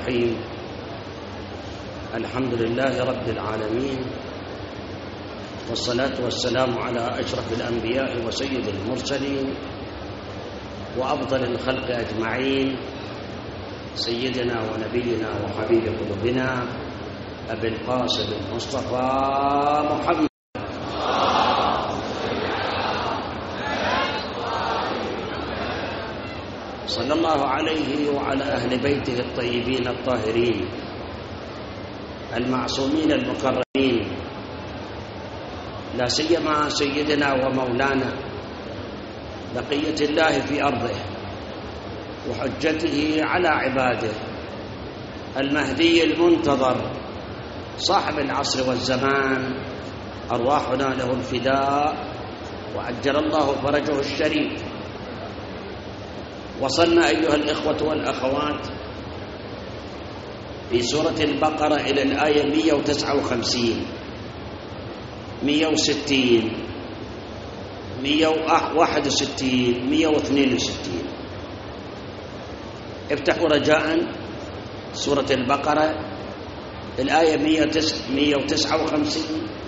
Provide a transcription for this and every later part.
الرحيم. الحمد لله رب العالمين، والصلاة والسلام على أشرف الأنبياء وسيد المرسلين وأفضل الخلق أجمعين، سيدنا ونبينا وحبيب قلوبنا أبي القاسم المصطفى محمد صلى الله عليه وعلى أهل بيته الطيبين الطاهرين المعصومين المكرمين، لا سيما سيدنا ومولانا بقية الله في أرضه وحجته على عباده، المهدي المنتظر صاحب العصر والزمان، أرواحنا له الفداء وعجل الله فرجه الشريف. وصلنا أيها الإخوة والأخوات في سورة البقرة إلى الآية 159 160 161 162. افتحوا رجاء سورة البقرة الآية 159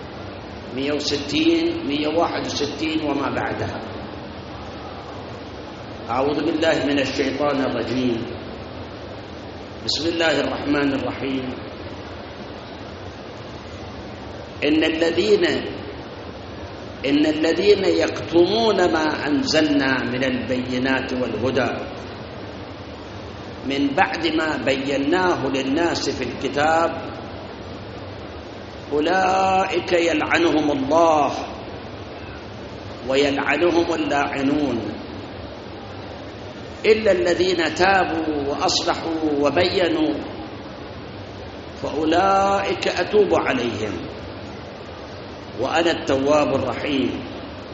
160 161 وما بعدها. أعوذ بالله من الشيطان الرجيم. بسم الله الرحمن الرحيم. إن الذين يكتمون ما أنزلنا من البينات والهدى من بعد ما بيناه للناس في الكتاب أولئك يلعنهم الله ويلعنهم اللاعنون إلا الذين تابوا وأصلحوا وبينوا فأولئك أتوب عليهم وأنا التواب الرحيم.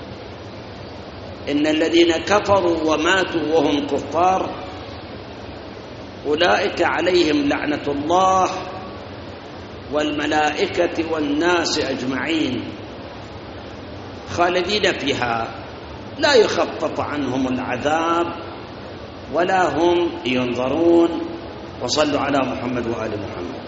إن الذين كفروا وماتوا وهم كفار أولئك عليهم لعنة الله والملائكة والناس أجمعين خالدين فيها لا يخفف عنهم العذاب ولا هم ينظرون. وصلوا على محمد وآل محمد.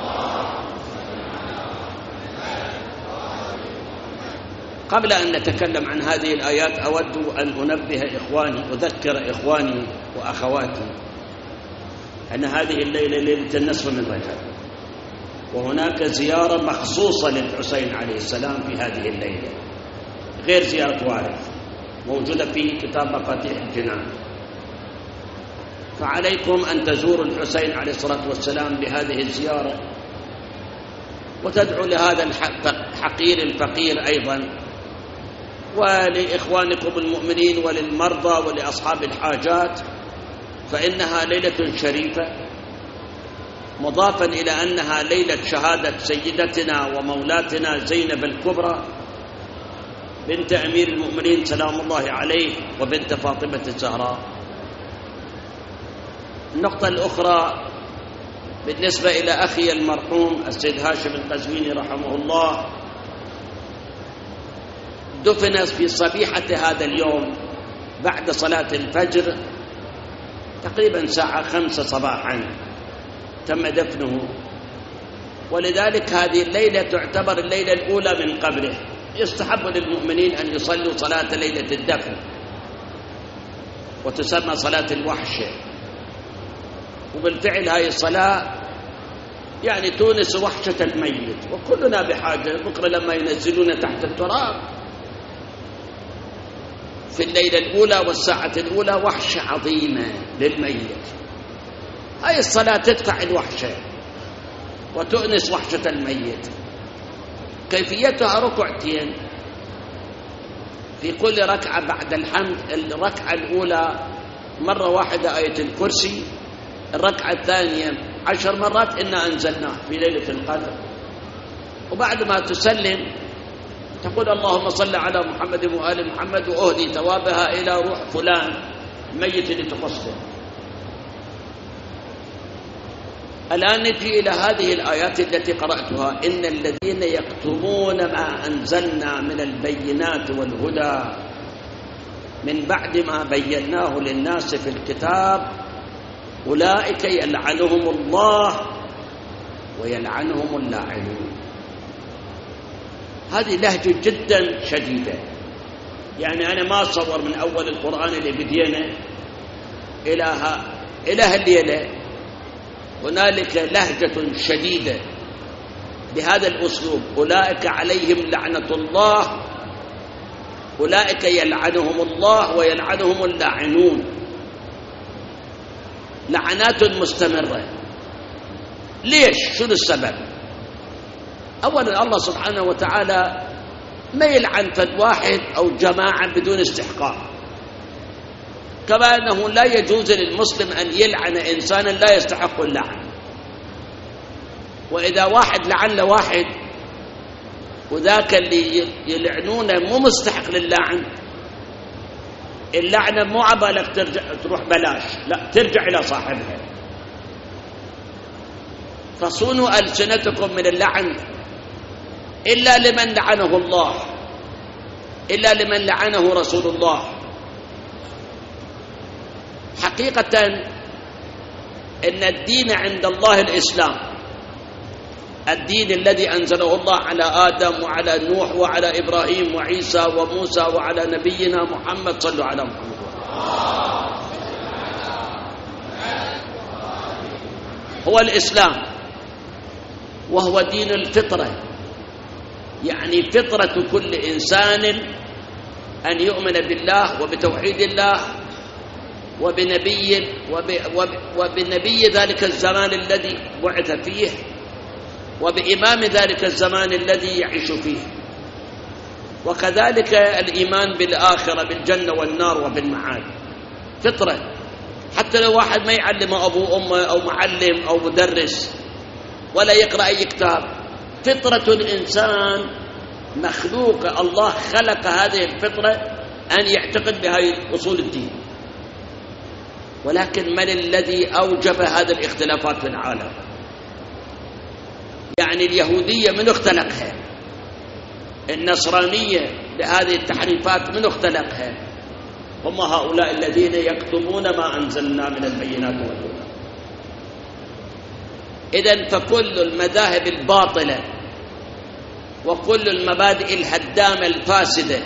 قبل أن نتكلم عن هذه الآيات أود أن أذكر إخواني وأخواتي أن هذه الليلة ليلة النصف من رجب، وهناك زيارة مخصوصة للحسين عليه السلام في هذه الليلة غير زيارة وارث موجودة في كتاب مفاتيح الجنان. فعليكم أن تزوروا الحسين عليه الصلاة والسلام بهذه الزيارة وتدعوا لهذا الحقير الفقير أيضا، ولإخوانكم المؤمنين وللمرضى ولأصحاب الحاجات، فإنها ليلة شريفة، مضافا إلى أنها ليلة شهادة سيدتنا ومولاتنا زينب الكبرى بنت أمير المؤمنين سلام الله عليه وبنت فاطمة الزهراء. النقطة الأخرى بالنسبة إلى أخي المرحوم السيد هاشم القزويني رحمه الله، دفن في صبيحة هذا اليوم بعد صلاة الفجر تقريبا الساعة 5 صباحا تم دفنه، ولذلك هذه الليلة تعتبر الليلة الأولى من قبره. يستحب للمؤمنين أن يصلوا صلاة ليلة الدفن وتسمى صلاة الوحشة، وبالفعل هذه الصلاة يعني تونس وحشة الميت، وكلنا بحاجة. بكرة لما ينزلون تحت التراب في الليلة الأولى والساعة الأولى وحشة عظيمة للميت. هذه الصلاة تدفع الوحشة وتؤنس وحشة الميت. كيفيتها ركعتين في كل ركعة بعد الحمد. الركعة الأولى مرة واحدة آية الكرسي، الركعة الثانية 10 مرات إنا أنزلناه في ليلة القدر، وبعد ما تسلم تقول اللهم صل على محمد وآل محمد وأهدي ثوابها إلى روح فلان الميت اللي تقصده. الآن نجي إلى هذه الآيات التي قرأتها. إن الذين يكتمون ما أنزلنا من البينات والهدى من بعد ما بيناه للناس في الكتاب أولئك يلعنهم الله ويلعنهم اللاعنون. هذه لهجة جدا شديدة، يعني أنا ما أتصور من أول القرآن اللي بدينا إلى هالليلة هنالك لهجة شديدة بهذا الأسلوب. أولئك عليهم لعنة الله، أولئك يلعنهم الله ويلعنهم اللاعنون، لعنات مستمرة. ليش؟ شنو السبب؟ أولا الله سبحانه وتعالى ما يلعن فد واحد أو جماعة بدون استحقاق، كما أنه لا يجوز للمسلم أن يلعن إنسانا لا يستحق اللعن. وإذا واحد لعن لواحد وذاك اللي يلعنونه مو مستحق للعن، اللعنة مو عبالك تروح بلاش، لا ترجع إلى صاحبها. فصونوا ألسنتكم من اللعن إلا لمن لعنه الله، إلا لمن لعنه رسول الله. حقيقة إن الدين عند الله الإسلام، الدين الذي أنزله الله على آدم وعلى نوح وعلى إبراهيم وعيسى وموسى وعلى نبينا محمد. صلوا على محمد. هو الإسلام، وهو دين الفطرة، يعني فطرة كل إنسان أن يؤمن بالله وبتوحيد الله وبنبي ذلك الزمان الذي بعث فيه وبإمام ذلك الزمان الذي يعيش فيه، وكذلك الإيمان بالآخرة بالجنة والنار وبالمعاد. فطرة، حتى لو واحد ما يعلم أبوه أمه أو معلم أو مدرس ولا يقرأ أي كتاب، فطرة الإنسان مخلوق، الله خلق هذه الفطرة أن يعتقد بهذه أصول الدين. ولكن من الذي أوجب هذه الاختلافات في العالم؟ يعني اليهودية من اختلقها؟ النصرانية بهذه التحريفات من اختلقها؟ هم هؤلاء الذين يكتمون ما أنزلنا من البينات والهدى. إذن فكل المذاهب الباطلة وكل المبادئ الهدامة الفاسدة،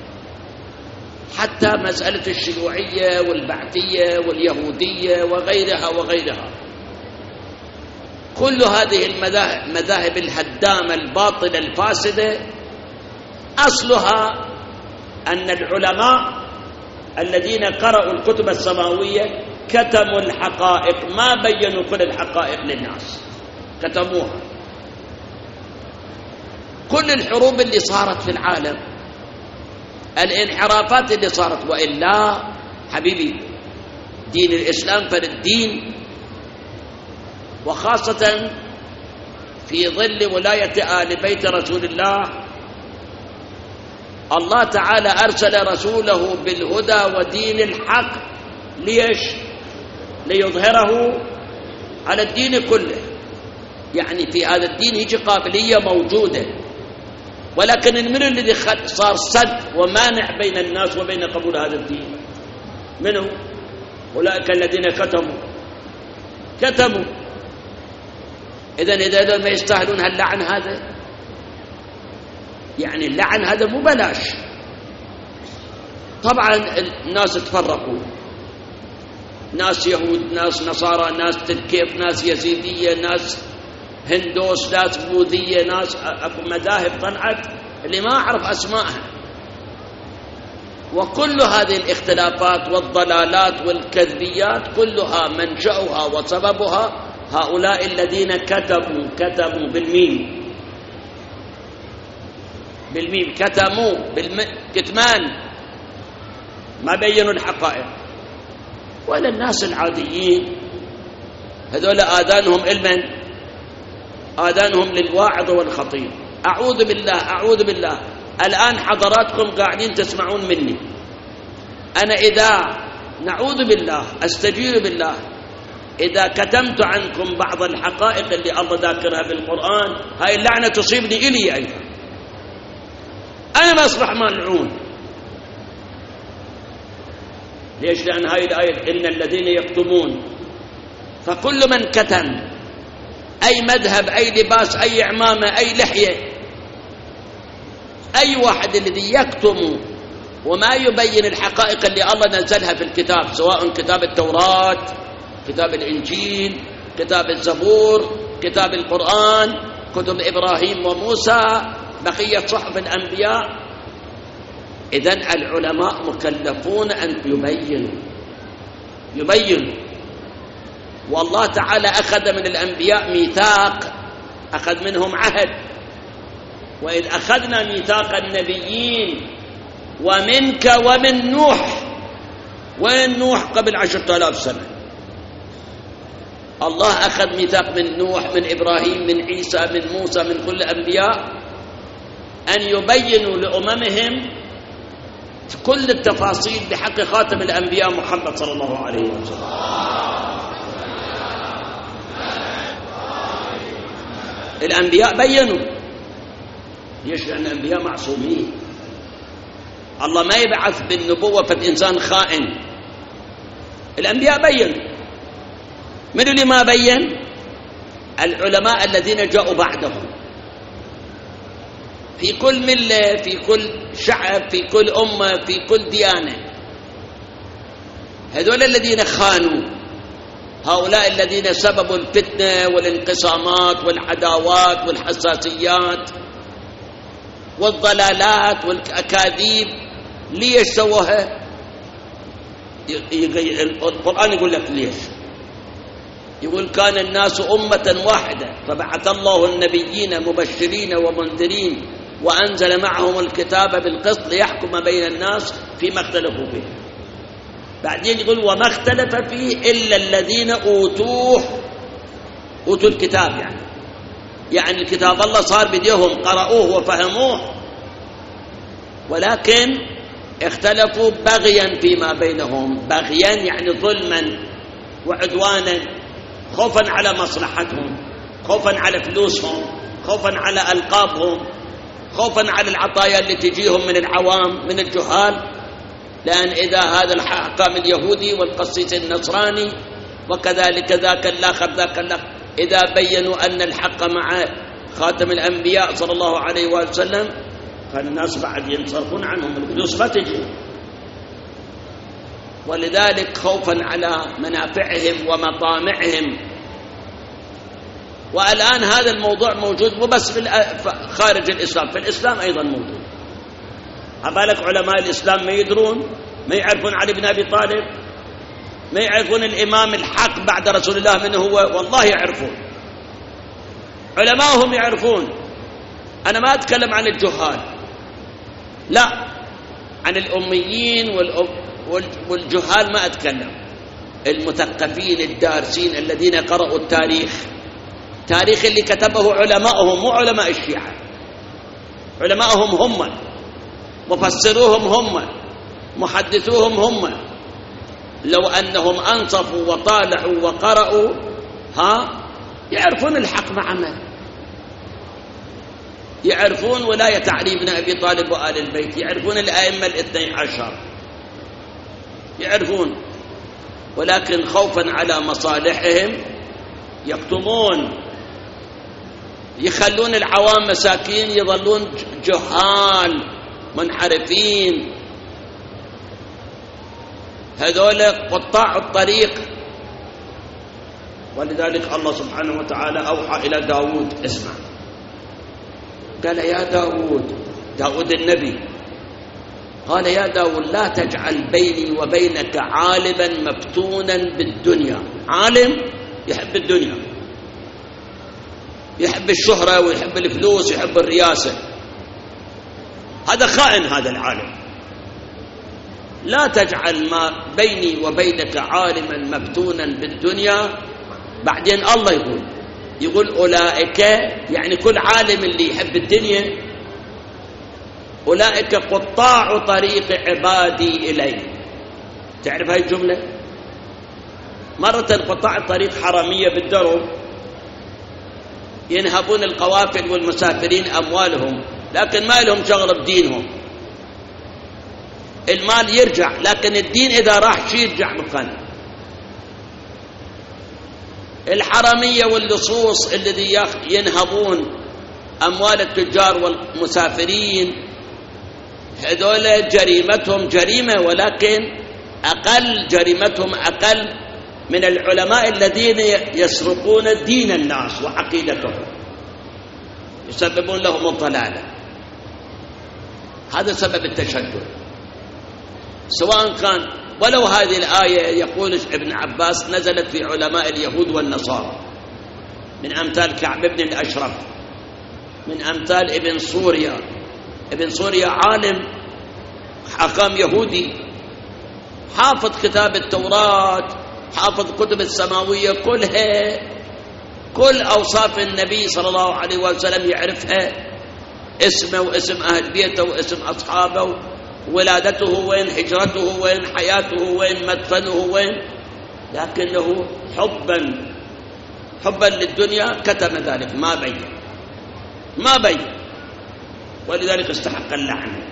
حتى مسألة الشيوعية والبعثية واليهودية وغيرها وغيرها، كل هذه المذاهب الهدامة الباطلة الفاسدة أصلها أن العلماء الذين قرأوا الكتب السماوية كتموا الحقائق، ما بينوا كل الحقائق للناس، كتموها. كل الحروب اللي صارت في العالم، الانحرافات اللي صارت، وإلا حبيبي دين الإسلام فالدين، وخاصة في ظل ولاية آل بيت رسول الله، الله تعالى أرسل رسوله بالهدى ودين الحق. ليش؟ ليظهره على الدين كله. يعني في هذا الدين هيك قابلية موجودة، ولكن من الذي صار صد ومانع بين الناس وبين قبول هذا الدين؟ منه؟ أولئك الذين كتموا. إذا ما يستاهلون هاللعن هذا؟ يعني اللعن هذا مو بلاش. طبعا الناس تفرقوا، ناس يهود، ناس نصارى، ناس تركيب، ناس يزيدية، ناس هندوس، ناس بوذية، ناس أكو مذاهب طلعت اللي ما أعرف أسمائها. وكل هذه الاختلافات والضلالات والكذبيات كلها منشأها وسببها هؤلاء الذين كتموا بالميم، كتموا كتمان، ما بينوا الحقائق. ولا الناس العاديين هذول آذانهم علما، آذانهم للواعظ والخطيب. أعوذ بالله الآن حضراتكم قاعدين تسمعون مني، أنا إذا نعوذ بالله أستجير بالله إذا كتمت عنكم بعض الحقائق اللي الله ذاكرها بالقرآن، هاي اللعنة تصيبني إلي أيضا، أنا ما أصبح ملعون. ليش؟ لأن هاي الآية إن الذين يكتمون فكل من كتم أي مذهب، أي لباس، أي عمامة، أي لحية، أي واحد الذي يكتم وما يبين الحقائق اللي الله نزلها في الكتاب، سواء كتاب التوراة، كتاب الإنجيل، كتاب الزبور، كتاب القرآن، كتب إبراهيم وموسى، بقية صحف الأنبياء، إذن العلماء مكلفون أن يبينوا. والله تعالى أخذ من الأنبياء ميثاق، أخذ منهم عهد، وإذ أخذنا ميثاق النبيين ومنك ومن نوح. وين نوح؟ قبل 10,000 سنة. الله أخذ ميثاق من نوح، من إبراهيم، من عيسى، من موسى، من كل الأنبياء، أن يبينوا لأممهم كل التفاصيل بحق خاتم الأنبياء محمد صلى الله عليه وسلم. الأنبياء بينوا. ليش؟ لأن الأنبياء معصومين. الله ما يبعث بالنبوة فالإنسان خائن. الأنبياء بينوا. من اللي ما بين؟ العلماء الذين جاءوا بعدهم، في كل ملة، في كل شعب، في كل أمة، في كل ديانة. هذول الذين خانوا، هؤلاء الذين سببوا الفتنة والانقسامات والعداوات والحساسيات والضلالات والأكاذيب، ليش سووها؟ القرآن يقول لك ليش. يقول كان الناس أمة واحدة فبعث الله النبيين مبشرين ومنذرين وأنزل معهم الكتاب بالقسط ليحكم بين الناس فيما اختلفوا فيه. بعدين يقول وما اختلف فيه إلا الذين أوتوا الكتاب، يعني الكتاب الله صار بديهم، قرأوه وفهموه، ولكن اختلفوا بغيا فيما بينهم. بغيا يعني ظلما وعدوانا، خوفا على مصلحتهم، خوفا على فلوسهم، خوفا على ألقابهم، خوفا على العطايا اللي تجيهم من العوام من الجهال. لأن إذا هذا الحاكم اليهودي والقسيس النصراني وكذلك ذاك الآخر ذاك الآخر، إذا بينوا أن الحق مع خاتم الأنبياء صلى الله عليه وسلم، فالناس بعد ينصرفون عنهم، الفلوس ما تجي. ولذلك خوفا على منافعهم ومطامعهم. والآن هذا الموضوع موجود مو بس خارج الإسلام، في الإسلام أيضا موجود. أبالك علماء الإسلام ما يدرون، ما يعرفون علي بن أبي طالب، ما يعرفون الإمام الحق بعد رسول الله من هو؟ والله يعرفون، علماءهم يعرفون. أنا ما أتكلم عن الجهال، لا، عن الأميين والجهال ما أتكلم. المثقفين الدارسين الذين قرأوا التاريخ اللي كتبه علماءهم، مو علماء الشيعة، علماءهم هم، مفسروهم هم، محدثوهم هم. لو أنهم أنصفوا وطالعوا وقرأوا يعرفون الحق مع من؟ يعرفون ولاية علي بن أبي طالب وآل البيت، يعرفون الأئمة 12، يعرفون، ولكن خوفا على مصالحهم يكتمون، يخلون العوام مساكين يظلون جهال منحرفين. هذول قطاع الطريق. ولذلك الله سبحانه وتعالى أوحى إلى داود، اسمع، قال يا داود النبي، قال يا داود لا تجعل بيني وبينك عالما مفتونا بالدنيا. عالم يحب الدنيا، يحب الشهرة ويحب الفلوس ويحب الرياسة، هذا خائن هذا العالم. لا تجعل ما بيني وبينك عالما مفتونا بالدنيا. بعدين الله يقول أولئك، يعني كل عالم اللي يحب الدنيا، أولئك قطاع طريق عبادي إلي. تعرف هاي الجملة؟ مرة قطاع الطريق حرامية بالدرب، ينهبون القوافل والمسافرين أموالهم، لكن ما لهم شغل بدينهم. المال يرجع، لكن الدين إذا راح شي يرجع مكانه. الحرامية واللصوص الذي ينهبون أموال التجار والمسافرين، هذول جريمتهم جريمة، ولكن جريمتهم أقل من العلماء الذين يسرقون دين الناس وعقيدتهم، يسببون لهم الضلالة. هذا سبب التشدد. سواء كان ولو هذه الآية يقول ابن عباس نزلت في علماء اليهود والنصارى، من أمثال كعب بن الأشرف، من أمثال ابن سوريا. ابن سوريا عالم حكام يهودي، حافظ كتاب التوراة، حافظ كتب السماوية كلها، كل أوصاف النبي صلى الله عليه وسلم يعرفها، اسمه واسم أهل بيته واسم أصحابه، ولادته وين، هجرته وين، حياته وين، مدفنه وين، لكنه حبا للدنيا كتم ذلك، ما بين، ولذلك استحق اللعنة.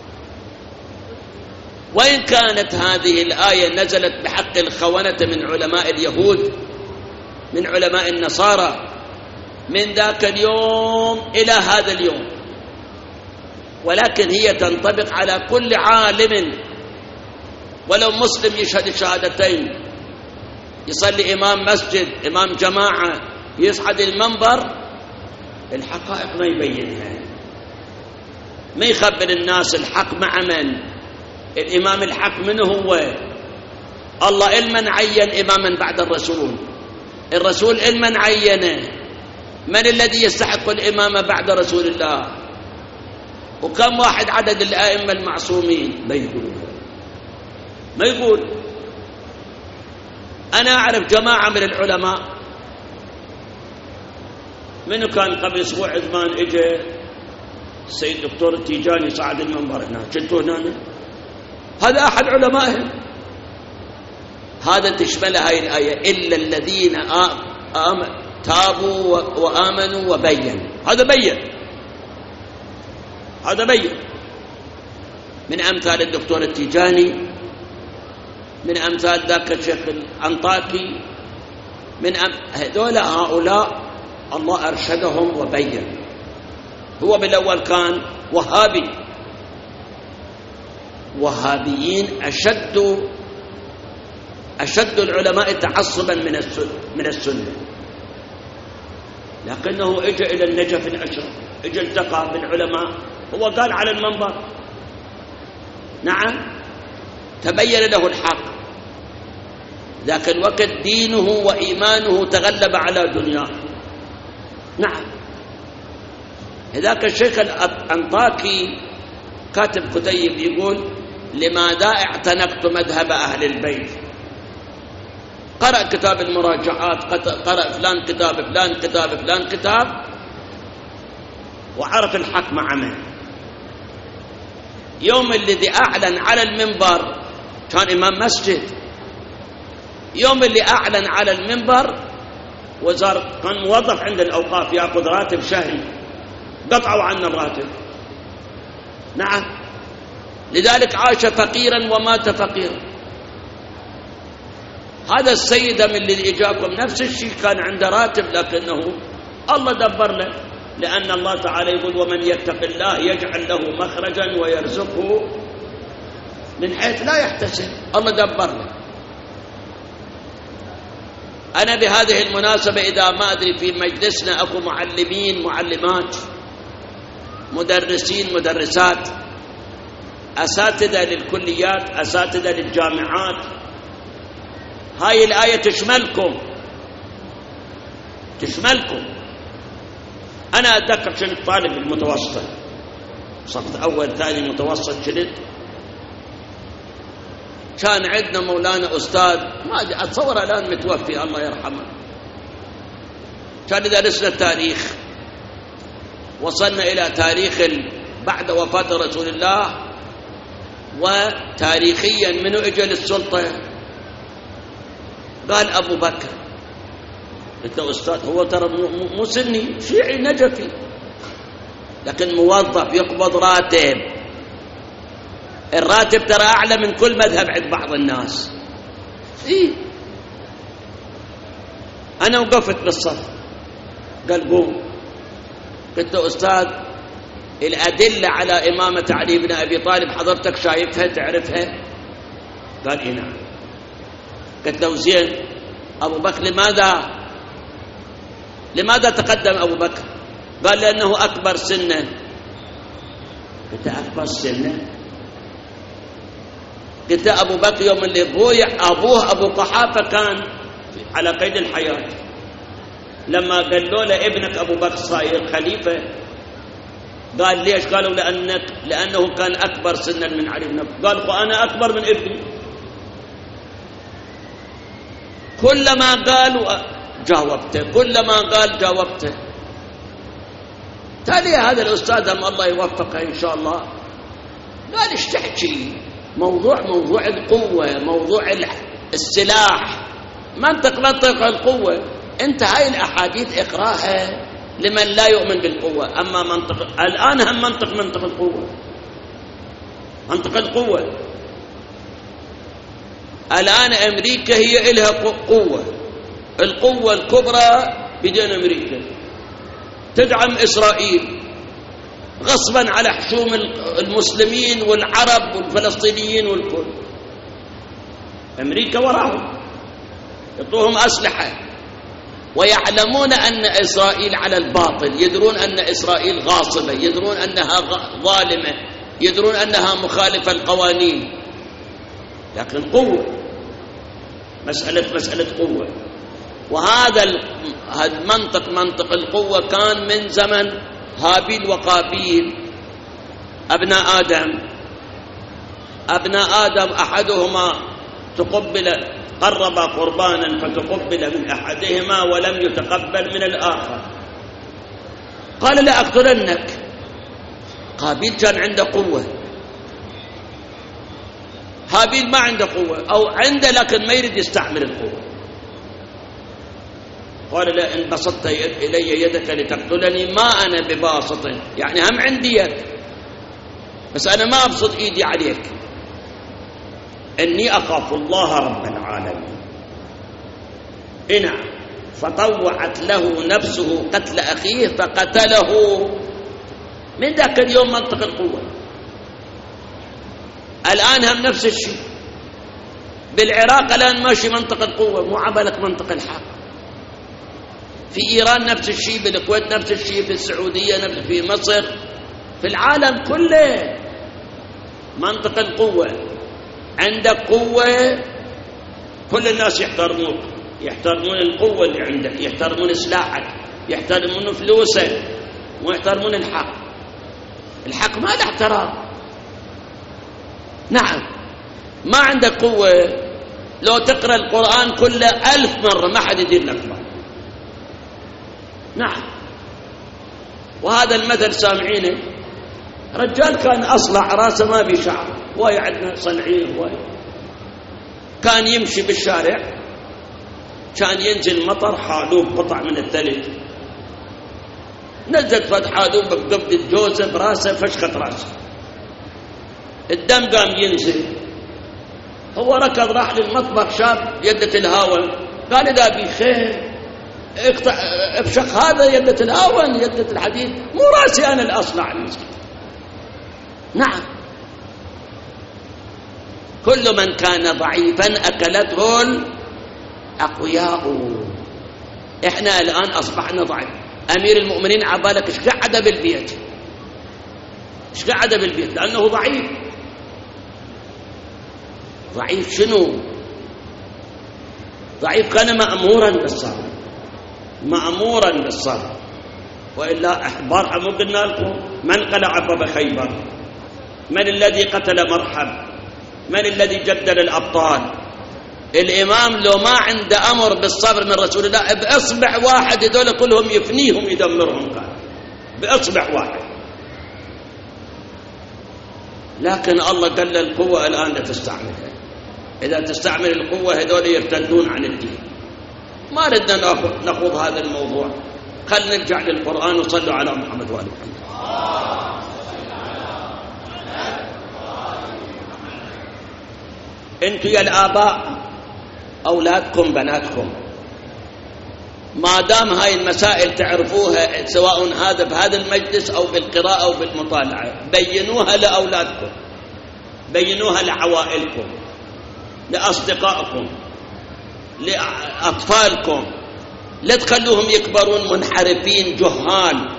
وإن كانت هذه الآية نزلت بحق الخونة من علماء اليهود، من علماء النصارى، من ذاك اليوم إلى هذا اليوم، ولكن هي تنطبق على كل عالم، ولو مسلم يشهد الشهادتين، يصلي إمام مسجد، إمام جماعة، يصعد المنبر، الحقائق ما يبينها، ما يخبر الناس الحق مع من. الإمام الحق منه هو الله، إلمن عين إماما بعد الرسول إلمن عينه، من الذي يستحق الإمامة بعد رسول الله، وكم واحد عدد الآئمة المعصومين، ما يقول. أنا أعرف جماعة من العلماء، منه كان قبل أسبوع زمان إجا السيد دكتور التيجاني صعد المنبر هنا، شلتوه هنا، هذا أحد علمائهم. هذا تشمل هاي الآية، إلا الذين تابوا وآمنوا وبينوا، هذا بين. من أمثال الدكتور التيجاني، من أمثال ذاك الشيخ الأنطاكي، هؤلاء الله أرشدهم وبين. هو بالأول كان وهابيين أشد العلماء تعصبا من السنة، لكنه اجى إلى النجف الأشرف، اجى التقى بالعلماء، هو قال على المنبر، نعم، تبين له الحق. ذاك الوقت دينه وإيمانه تغلب على دنياه، نعم. هذاك الشيخ الأنطاكي كاتب كتيب يقول: لماذا اعتنقت مذهب أهل البيت؟ قرأ كتاب المراجعات، قرأ فلان كتاب، وعرف الحق مع من. يوم الذي أعلن على المنبر كان إمام مسجد، يوم اللي أعلن على المنبر كان موظف عند الأوقاف يأخذ راتب شهري، قطعوا عنه الراتب، نعم. لذلك عاش فقيرا ومات فقيرا. هذا السيد من اللي إجاكم نفس الشيء، كان عنده راتب، لكنه الله دبر له، لأن الله تعالى يقول: ومن يتق الله يجعل له مخرجا ويرزقه من حيث لا يحتسب. الله دبر له. أنا بهذه المناسبة، إذا ما أدري في مجلسنا أكو معلمين معلمات، مدرسين مدرسات، أساتذة للكليات، أساتذة للجامعات، هاي الآية تشملكم. أنا أتذكر كنت طالب المتوسط، صف أول ثاني متوسط، كان عندنا مولانا أستاذ، ما أتصور الآن متوفي الله يرحمه، كان درسنا التاريخ، وصلنا إلى تاريخ بعد وفاة رسول الله، وتاريخيا منو اجى للسلطة. قال أبو بكر. قلت له: أستاذ، هو ترى مو سني، شيعي نجفي، لكن موظف يقبض راتب، الراتب ترى أعلى من كل مذهب عند بعض الناس. أنا وقفت بالصف، قال قوم. قلت له أستاذ الأدلة على إمامة علي بن أبي طالب حضرتك شايفها تعرفها؟ قال إيه نعم. قلت له زين أبو بكر لماذا تقدم أبو بكر؟ قال لأنه أكبر سنا. قلت أكبر سنا؟ قلت أبو بكر يوم اللي ضويع أبوه أبو قحافة كان على قيد الحياة، لما قالوا له ابنك أبو بكر صاير خليفة، قال ليش؟ قالوا لأنه كان أكبر سنا من علي بن أبي طالب. قال وأنا أكبر من ابني. كلما قالوا جاوبته، كلما قال جاوبته. تالي هذا الأستاذ الله يوفقه إن شاء الله قال ايش تحكي؟ موضوع القوة، موضوع السلاح، منطق القوة. انت هاي الأحاديث اقراها لمن لا يؤمن بالقوة. أما الآن هم منطق القوة، منطق القوة. الآن أمريكا هي إلها قوة، القوة الكبرى بدون أمريكا، تدعم إسرائيل غصبا على حشوم المسلمين والعرب والفلسطينيين والكل. أمريكا وراهم يعطوهم أسلحة، ويعلمون أن إسرائيل على الباطل، يدرون أن إسرائيل غاصبة، يدرون أنها ظالمة، يدرون أنها مخالفة القوانين، لكن قوة، مسألة قوة. وهذا منطق القوة كان من زمن هابيل وقابيل أبناء آدم أحدهما قرب قربانا فتقبل من أحدهما ولم يتقبل من الآخر، قال لا أقتلنك. قابيل كان عنده قوة، هابيل ما عنده قوة، أو عنده لكن ما يريد يستعمل القوة. قال لا إن بسطت إلي يدك لتقتلني ما أنا بباسط، يعني هم عندي يد بس أنا ما أبسط إيدي عليك، إني أخاف الله رب العالمين. نعم. فطوعت له نفسه قتل أخيه فقتله. من ذاك اليوم منطق القوة. الآن هم نفس الشيء بالعراق، الآن ماشي منطق القوة، مو عبالك منطق الحق. في إيران نفس الشيء، بالكويت نفس الشيء، في السعودية نفس، في مصر، في العالم كله منطق القوة. عندك قوة كل الناس يحترمون القوة اللي عندك، يحترمون سلاحك، يحترمون فلوسك، ويحترمون الحق. الحق ما له احترام. نعم. ما عندك قوة لو تقرأ القرآن كله 1000 مرة ما حد يدير لك بال. نعم. وهذا المثل سامعينه، رجال كان أصلع راسه ما بشعر، واي عندنا صنعين واي، كان يمشي بالشارع كان ينزل مطر، حالوب قطع من الثلج، نزلت فد حالوب بقبضة جوزه براسه، فشخت راسه، الدم قام ينزل. هو ركض راح للمطبخ، شاب يدة الهاون، قال إذا بي خير افشخ هذا يدة الهاون، يدة الحديد، مو راسي أنا الأصلع المسكين. نعم. كل من كان ضعيفا أكلته الأقوياء. إحنا الآن أصبحنا ضعيف. أمير المؤمنين عبالك إيش قعد بالبيت، إيش قعد بالبيت لأنه ضعيف. ضعيف شنو؟ ضعيف كان مأمورا بالصبر، مأمورا بالصبر. وإلا أحبار مو قلنا لكم من قلع باب خيبر، من الذي قتل مرحب، من الذي جدل الأبطال. الإمام لو ما عنده أمر بالصبر من رسول الله بإصبع واحد هذول كلهم يفنيهم يدمرهم، قال بإصبع واحد. لكن الله قال القوة الآن لا تستعملها، إذا تستعمل القوة هذول يرتدون عن الدين. ما ردنا نخوض هذا الموضوع، خلنا نرجع للقرآن وصلوا على محمد وآل محمد. انتوا يا الآباء أولادكم بناتكم ما دام هاي المسائل تعرفوها سواء هذا بهذا المجلس أو بالقراءة أو بالمطالعة، بينوها لأولادكم، بينوها لعوائلكم، لأصدقائكم، لأطفالكم، لا تخلوهم يكبرون منحرفين جهال.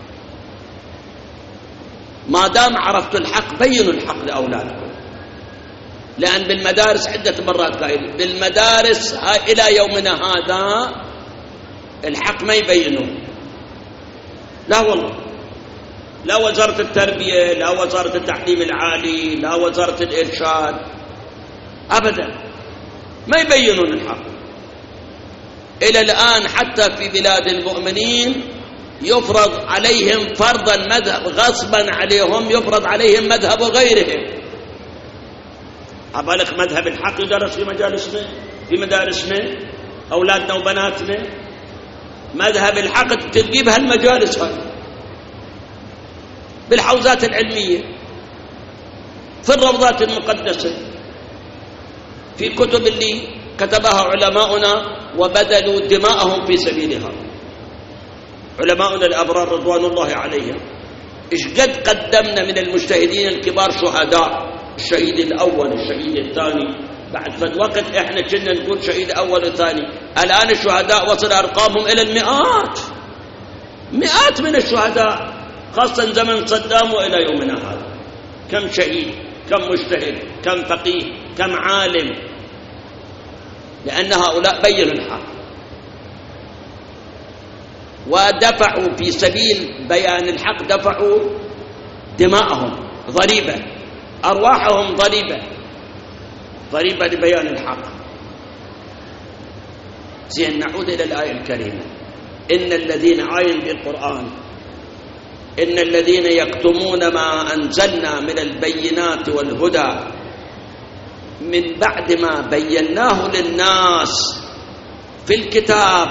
ما دام عرفتوا الحق بينوا الحق لأولادكم. لأن بالمدارس عدة مرات قائل بالمدارس إلى يومنا هذا الحق ما يبينوه. لا والله، لا وزارة التربية، لا وزارة التعليم العالي، لا وزارة الإرشاد، أبدا ما يبينون الحق. إلى الآن حتى في بلاد المؤمنين يفرض عليهم فرضا مذهب، غصبا عليهم يفرض عليهم مذهب غيرهم. أبالغ مذهب الحق يدرس في مجالسنا، في مدارسنا، أولادنا وبناتنا. مذهب الحق تلقي بهالمجالس هاي، بالحوزات العلمية، في الروضات المقدسة، في كتب اللي كتبها علماؤنا وبذلوا دماءهم في سبيلها. علماؤنا الأبرار رضوان الله عليهم إيش قد قدمنا من المجتهدين الكبار شهداء، الشهيد الأول، الشهيد الثاني، بعد فد وقت إحنا كنا نقول شهيد أول وثاني، الآن الشهداء وصل أرقامهم إلى المئات، مئات من الشهداء، خاصة زمن صدام وإلى يومنا هذا. كم شهيد، كم مجتهد، كم فقيه، كم عالم، لأن هؤلاء بينوا الحق ودفعوا في سبيل بيان الحق، دفعوا دماءهم ضريبة، أرواحهم ضريبة لبيان الحق. زين، نعود إلى الآية الكريمة. إن الذين عاين بالقرآن، إن الذين يكتمون ما أنزلنا من البينات والهدى من بعد ما بيناه للناس في الكتاب.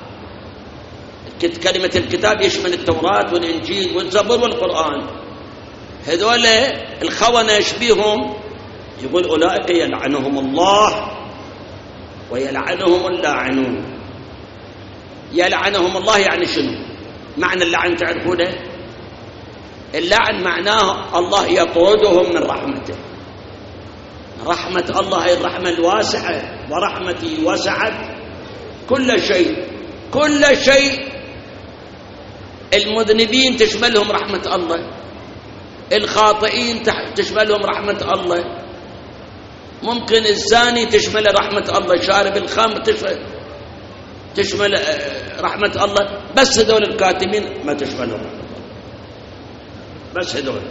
كلمة الكتاب يشمل التوراة والإنجيل والزبور والقرآن. هذول الخونة يشبيهم، يقول أولئك يلعنهم الله ويلعنهم اللاعنون. يلعنهم الله يعني شنو؟ معنى اللعن تعرفونه؟ اللعن معناه الله يطردهم من رحمته. رحمة الله هي الرحمة الواسعة، ورحمتي وسعت كل شيء، كل شيء. المذنبين تشملهم رحمة الله، الخاطئين تشملهم رحمة الله، ممكن الزاني تشمل رحمة الله، شارب الخمر تشمل رحمة الله، بس هذول الكاتمين ما تشملهم رحمة الله، بس هذول.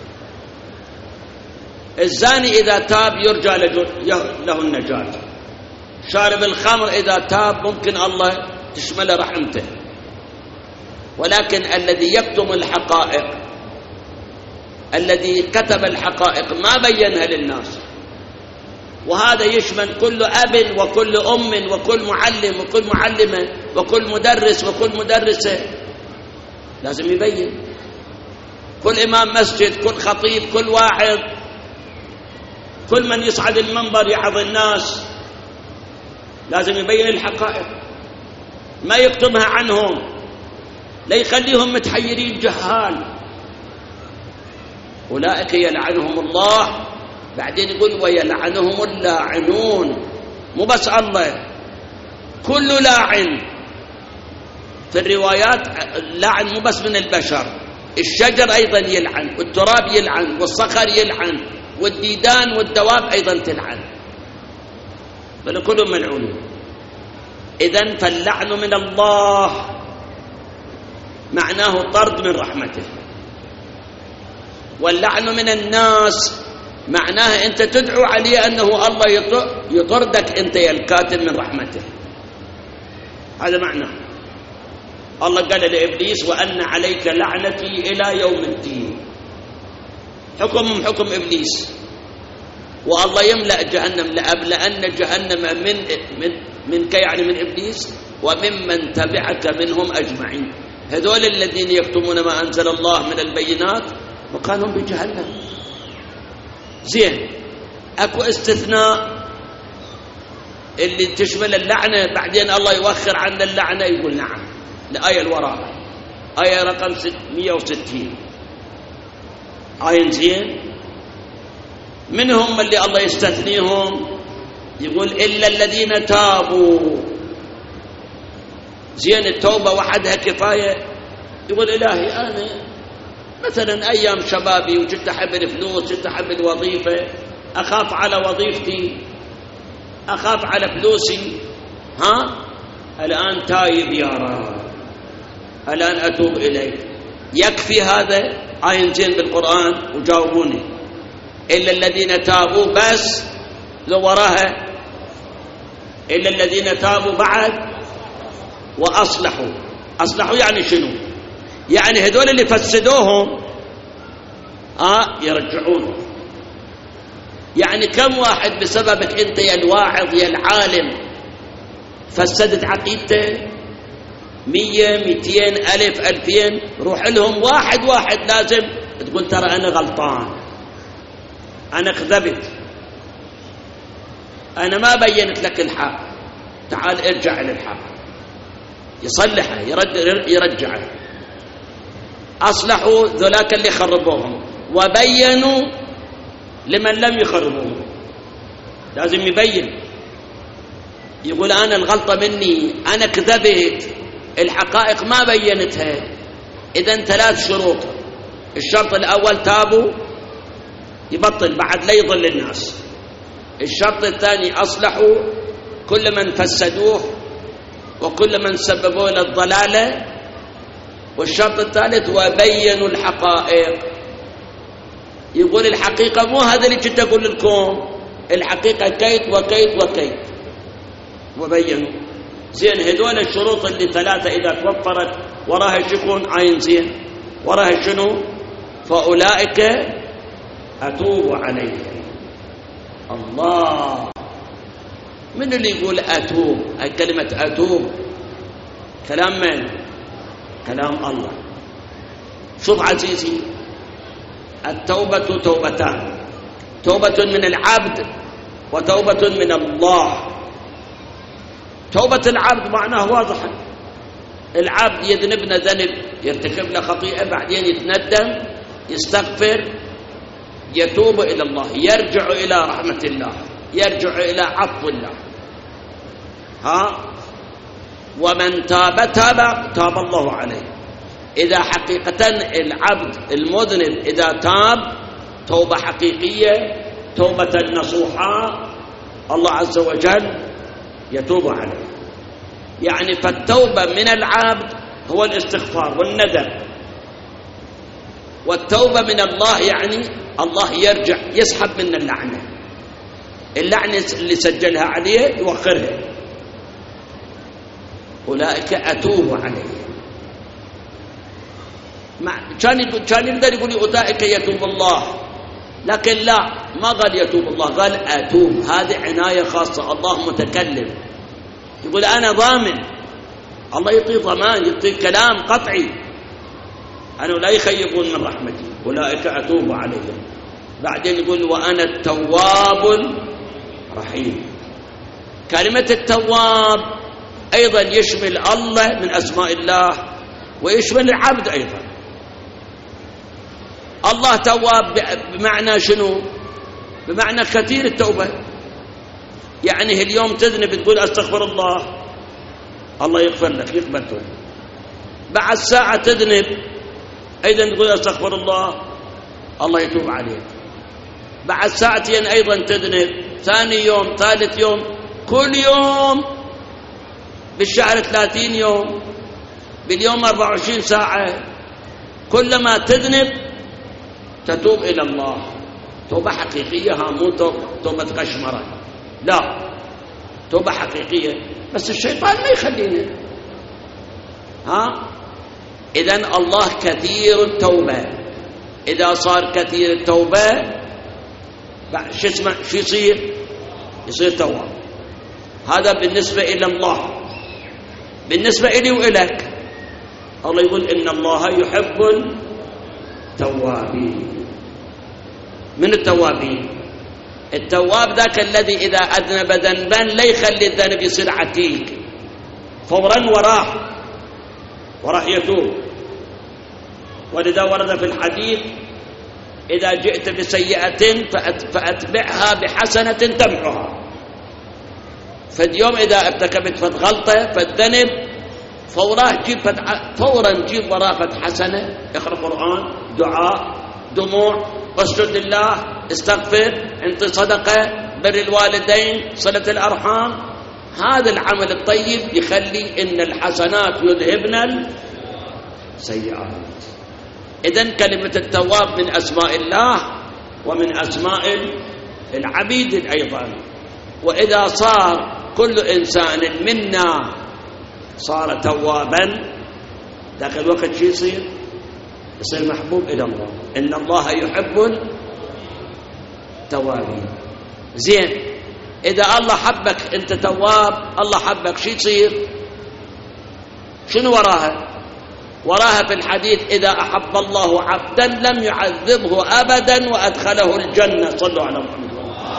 الزاني إذا تاب يرجى له النجاة، شارب الخمر إذا تاب ممكن الله تشمل رحمته. ولكن الذي يكتم الحقائق، الذي كتب الحقائق ما بينها للناس، وهذا يشمل كل أب وكل أم وكل معلم وكل معلمة وكل مدرس وكل مدرسة، لازم يبين. كل إمام مسجد، كل خطيب، كل واعظ، كل من يصعد المنبر يعظ الناس لازم يبين الحقائق، ما يكتمها عنهم، لا يخليهم متحيرين جهال. أولئك يلعنهم الله، بعدين يقول ويلعنهم اللاعنون. مو بس الله، كل لاعن. في الروايات اللعن مو بس من البشر، الشجر أيضا يلعن، والتراب يلعن، والصخر يلعن، والديدان والدواب أيضا تلعن، فلكلهم ملعونون. إذن فاللعن من الله معناه طرد من رحمته، واللعن من الناس معناه أنت تدعو عليه أنه الله يطردك أنت يا الكاتب من رحمته. هذا معناه. الله قال لإبليس وأن عليك لعنتي إلى يوم الدين. حكم إبليس، والله يملأ جهنم، لأملأن جهنم منك يعني من إبليس وممن تبعك منهم أجمعين. هذول الذين يكتمون ما أنزل الله من البينات مكانهم بجهنم. زين، أكو استثناء، اللي تشمل اللعنة، بعدين الله يوخر عن اللعنة، يقول نعم. الآية الوراء آية رقم 160 آية زين. من هم اللي الله يستثنيهم؟ يقول إلا الذين تابوا. زين، التوبة وحدها كفاية؟ يقول إلهي أنا مثلا أيام شبابي وجدت أحب الفلوس، جدت أحب الوظيفة، أخاف على وظيفتي، أخاف على فلوسي، الآن تايب يا رب، الآن أتوب إليك. يكفي هذا؟ آية زين بالقرآن وجاوبوني. إلا الذين تابوا بس، لو وراها إلا الذين تابوا بعد وأصلحوا. أصلحوا يعني شنو؟ يعني هذول اللي فسدوهم يرجعونهم. يعني كم واحد بسببك أنت يا الواعظ يا العالم فسدت عقيدته؟ 100 200 ألف 2000. روح لهم واحد واحد، لازم تقول ترى أنا غلطان، أنا كذبت، أنا ما بينت لك الحق، تعال ارجع للحق. يصلحه، يرجعه. أصلحوا ذولاك اللي خربوهم، وبينوا لمن لم يخربوهم. لازم يبين، يقول أنا الغلطة مني، أنا كذبت، الحقائق ما بينتها. إذن 3 شروط. الشرط الأول تابوا، يبطل بعد لا يضل الناس. الشرط الثاني أصلحوا كل من فسدوه وكل من سببوا له الضلالة. والشرط الثالث وبينوا الحقائق. يقول الحقيقة مو هذا اللي كنت أقول لكم، الحقيقة كيت وكيت وكيت، وبينوا. زين، هذول الشروط اللي 3 إذا توفرت وراها شكون؟ عين زين، وراها شنو؟ فأولئك أتوب عليهم. الله، من اللي يقول أتوب؟ هاي كلمة أتوب كلام من؟ كلام الله. شوف عزيزي، التوبة توبتان، توبة من العبد وتوبة من الله. توبة العبد معناه واضحة، العبد يذنبنا ذنب، يرتكب له خطيئة، بعدين يتندم، يستغفر، يتوب إلى الله، يرجع إلى رحمة الله، يرجع إلى عفو الله. ومن تاب تاب الله عليه. إذا حقيقة العبد المذنب إذا تاب توبة حقيقية، توبة نصوحة، الله عز وجل يتوب عليه. يعني فالتوبة من العبد هو الاستغفار والندم، والتوبة من الله يعني الله يرجع يسحب من اللعنة اللي سجلها عليه يوخرها. أولئك أتوب عليهم. كان يقدر يقول أولئك يتوب الله، لكن لا، ما قال يتوب الله، قال أتوب. هذه عناية خاصة، الله متكلم، يقول أنا ضامن. الله يعطي ضمان، يعطي كلام قطعي، أنا لا يخيبون من رحمتي. أولئك أتوب عليهم. بعدين يقول وأنا التواب الرحيم. كلمة التواب أيضا يشمل الله من أسماء الله، ويشمل العبد أيضا. الله تواب بمعنى شنو؟ بمعنى كثير التوبة. يعني اليوم تذنب تقول أستغفر الله، الله يغفر لك، يقبل توبة. بعد ساعة تذنب أيضا تقول أستغفر الله، الله يتوب عليك. بعد ساعتين أيضا تذنب، ثاني يوم، ثالث يوم، كل يوم، بالشهر 30 يوم، باليوم 24 ساعة، كلما تذنب تتوب إلى الله. توبة حقيقية، مو توبة قشمرة، لا، توبة حقيقية. بس الشيطان ما يخلينا. إذن الله كثير التوبة. إذا صار كثير التوبة شو اسمه؟ شو يصير تواب. هذا بالنسبة إلى الله. بالنسبة إلي وإلك، الله يقول إن الله يحب التوابين. من التوابين؟ التواب ذاك الذي إذا أذنب ذنبا لا يخلي الذنب يصير عتيق، فورا وراح يتوب. ولذا ورد في الحديث: إذا جئت بسيئة فأتبعها بحسنة تمحها. فاليوم إذا ارتكبت غلطة فالذنب فورا جيب وراء حسنة، اقرأ قرآن، دعاء، دموع، اسجد لله، استغفر، انت صدقة، بر الوالدين، صلة الأرحام. هذا العمل الطيب يخلي إن الحسنات يذهبن السيئات. إذن كلمة التواب من أسماء الله ومن أسماء العبيد أيضا. وإذا صار كل إنسان منا صار توابا، ذاك الوقت شو يصير محبوب إلى الله. إن الله يحب التوابين. زين، إذا الله حبك أنت تواب، الله حبك، شو يصير؟ شنو وراها في الحديث: إذا أحب الله عبدا لم يعذبه أبدا وأدخله الجنة. صلوا على محمد.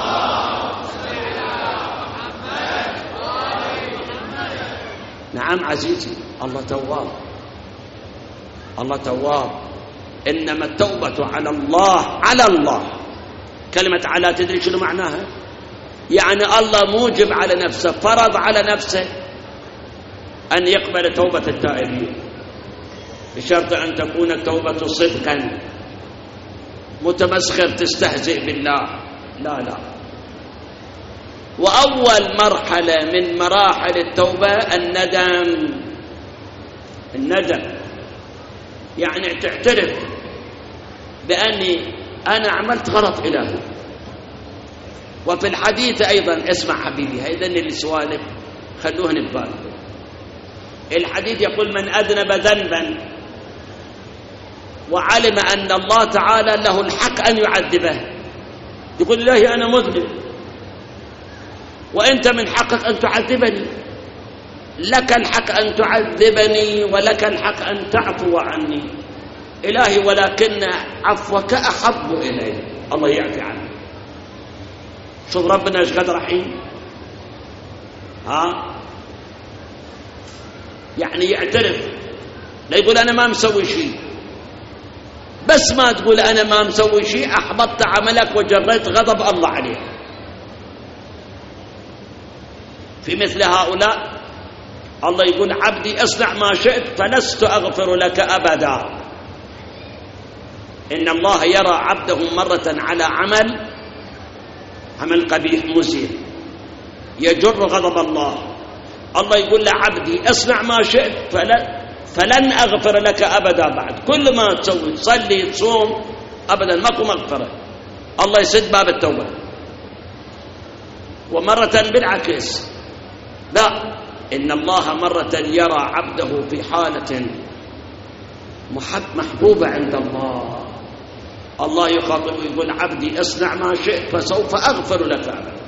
نعم عزيزي، الله تواب، الله تواب. إنما التوبة على الله. كلمة على تدري شنو معناها؟ يعني الله موجب على نفسه، فرض على نفسه أن يقبل توبة التائبين، بشرط أن تكون التوبة صدقا، متمسخر تستهزئ بالله، لا. وأول مرحلة من مراحل التوبة الندم، يعني تعترف بأني أنا عملت غلط إلهي. وفي الحديث أيضا، اسمع حبيبي، هيدن السوالف خلوهن ببالكم. الحديث يقول: من أذنب ذنبا وعلم أن الله تعالى له الحق أن يعذبه، يقول: إلهي أنا مذنب وأنت من حقك أن تعذبني، لك الحق أن تعذبني ولك الحق أن تعفو عني إلهي، ولكن عفوك أحب إلي. الله يعفي عنه. شوف ربنا ايش قد رحيم. يعني يعترف، لا يقول أنا ما مسوي شيء. بس ما تقول أنا ما مسوي شيء أحبطت عملك وجريت غضب الله عليك. في مثل هؤلاء الله يقول: عبدي اصنع ما شئت فلست أغفر لك أبدا. إن الله يرى عبده مرة على عمل قبيح مزين يجر غضب الله. الله يقول لعبدي اصنع ما شئت فلن أغفر لك أبدا بعد. كل ما تسوي، تصلي، تصوم، أبدا ماكو مغفرة. الله يسد باب التوبة. ومرة بالعكس، لا، إن الله مرة يرى عبده في حالة محبوبة عند الله. الله يخاطب ويقول: عبدي اصنع ما شئت فسوف أغفر لك أبدا.